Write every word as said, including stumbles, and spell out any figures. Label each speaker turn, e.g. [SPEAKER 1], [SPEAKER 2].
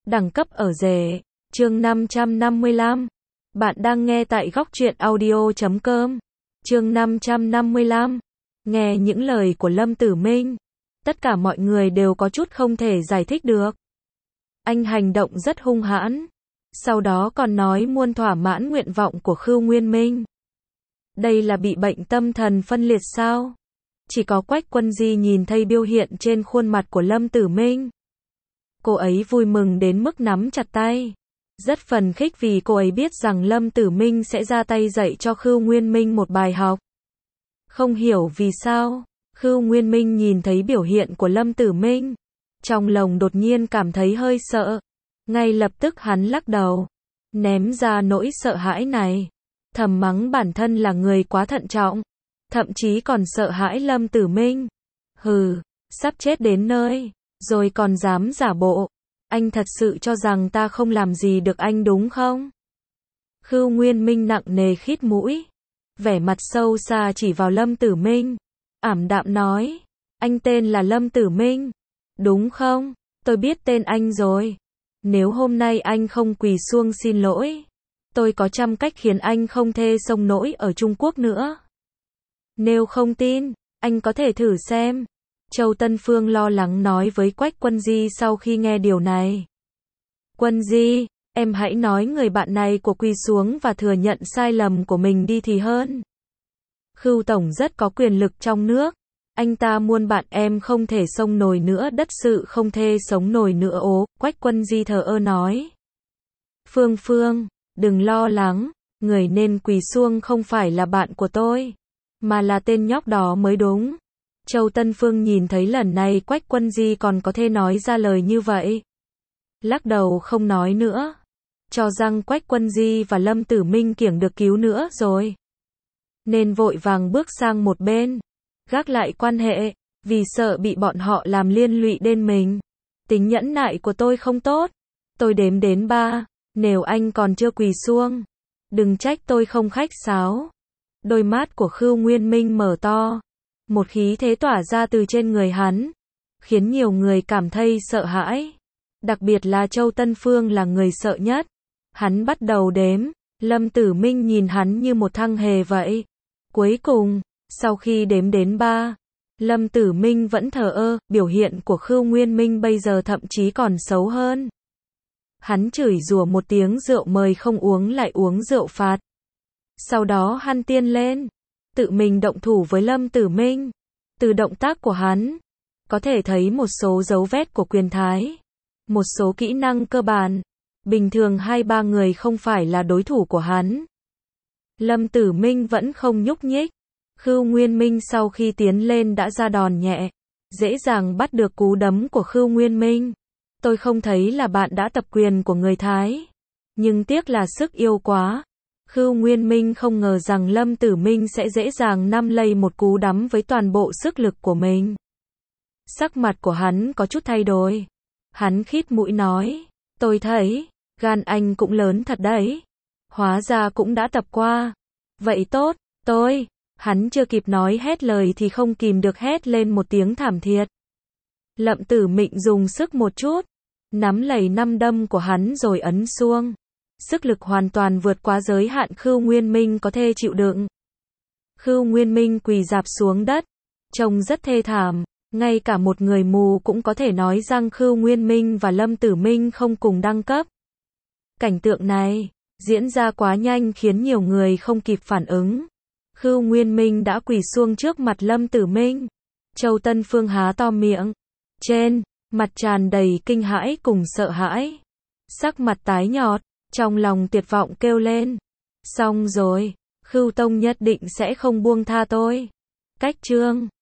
[SPEAKER 1] Đẳng cấp ở rể. Chương năm trăm năm mươi lăm. Bạn đang nghe tại góc truyện audio chấm com. Chương năm trăm năm mươi lăm. Nghe những lời của Lâm Tử Minh, tất cả mọi người đều có chút không thể giải thích được. Anh hành động rất hung hãn, sau đó còn nói muốn thỏa mãn nguyện vọng của Khưu Nguyên Minh. Đây là bị bệnh tâm thần phân liệt sao? Chỉ có Quách Quân Di nhìn thấy biểu hiện trên khuôn mặt của Lâm Tử Minh. Cô ấy vui mừng đến mức nắm chặt tay. Rất phấn khích vì cô ấy biết rằng Lâm Tử Minh sẽ ra tay dạy cho Khưu Nguyên Minh một bài học. Không hiểu vì sao, Khưu Nguyên Minh nhìn thấy biểu hiện của Lâm Tử Minh, trong lòng đột nhiên cảm thấy hơi sợ. Ngay lập tức hắn lắc đầu, ném ra nỗi sợ hãi này. Thầm mắng bản thân là người quá thận trọng, thậm chí còn sợ hãi Lâm Tử Minh. Hừ, sắp chết đến nơi, rồi còn dám giả bộ. Anh thật sự cho rằng ta không làm gì được anh đúng không? Khưu Nguyên Minh nặng nề khít mũi, vẻ mặt sâu xa chỉ vào Lâm Tử Minh, ảm đạm nói, anh tên là Lâm Tử Minh, đúng không? Tôi biết tên anh rồi. Nếu hôm nay anh không quỳ xuống xin lỗi, tôi có trăm cách khiến anh không thê sông nỗi ở Trung Quốc nữa. Nếu không tin, anh có thể thử xem. Châu Tân Phương lo lắng nói với Quách Quân Di sau khi nghe điều này. Quân Di, em hãy nói người bạn này của quỳ xuống và thừa nhận sai lầm của mình đi thì hơn. Khưu Tổng rất có quyền lực trong nước. Anh ta muốn bạn em không thể sông nổi nữa, đất sự không thể sống nổi nữa ố. Quách Quân Di thờ ơ nói. Phương Phương, đừng lo lắng, người nên quỳ xuống không phải là bạn của tôi, mà là tên nhóc đó mới đúng. Châu Tân Phương nhìn thấy lần này Quách Quân Di còn có thể nói ra lời như vậy, lắc đầu không nói nữa, cho rằng Quách Quân Di và Lâm Tử Minh kiểng được cứu nữa rồi, nên vội vàng bước sang một bên, gác lại quan hệ, vì sợ bị bọn họ làm liên lụy đến mình. Tính nhẫn nại của tôi không tốt, tôi đếm đến ba, nếu anh còn chưa quỳ xuống, đừng trách tôi không khách sáo. Đôi mắt của Khưu Nguyên Minh mở to, một khí thế tỏa ra từ trên người hắn, khiến nhiều người cảm thấy sợ hãi. Đặc biệt là Châu Tân Phương là người sợ nhất. Hắn bắt đầu đếm, Lâm Tử Minh nhìn hắn như một thằng hề vậy. Cuối cùng, sau khi đếm đến ba, Lâm Tử Minh vẫn thờ ơ, biểu hiện của Khưu Nguyên Minh bây giờ thậm chí còn xấu hơn. Hắn chửi rủa một tiếng rượu mời không uống lại uống rượu phạt. Sau đó hắn tiên lên, tự mình động thủ với Lâm Tử Minh. Từ động tác của hắn, có thể thấy một số dấu vết của quyền thái, một số kỹ năng cơ bản. Bình thường hai ba người không phải là đối thủ của hắn. Lâm Tử Minh vẫn không nhúc nhích. Khưu Nguyên Minh sau khi tiến lên đã ra đòn nhẹ, dễ dàng bắt được cú đấm của Khưu Nguyên Minh. Tôi không thấy là bạn đã tập quyền của người Thái, nhưng tiếc là sức yêu quá. Khưu Nguyên Minh không ngờ rằng Lâm Tử Minh sẽ dễ dàng nắm lấy một cú đấm với toàn bộ sức lực của mình. Sắc mặt của hắn có chút thay đổi. Hắn khít mũi nói, tôi thấy, gan anh cũng lớn thật đấy. Hóa ra cũng đã tập qua. Vậy tốt, tôi. Hắn chưa kịp nói hết lời thì không kìm được hét lên một tiếng thảm thiết. Lâm Tử Minh dùng sức một chút, nắm lấy năm đâm của hắn rồi ấn xuống. Sức lực hoàn toàn vượt quá giới hạn Khưu Nguyên Minh có thể chịu đựng. Khưu Nguyên Minh quỳ rạp xuống đất, trông rất thê thảm, ngay cả một người mù cũng có thể nói rằng Khưu Nguyên Minh và Lâm Tử Minh không cùng đẳng cấp. Cảnh tượng này diễn ra quá nhanh khiến nhiều người không kịp phản ứng. Khưu Nguyên Minh đã quỳ xuống trước mặt Lâm Tử Minh. Châu Tân Phương há to miệng, trên mặt tràn đầy kinh hãi cùng sợ hãi, sắc mặt tái nhợt, trong lòng tuyệt vọng kêu lên, xong rồi, Khưu Tông nhất định sẽ không buông tha tôi. Cách chương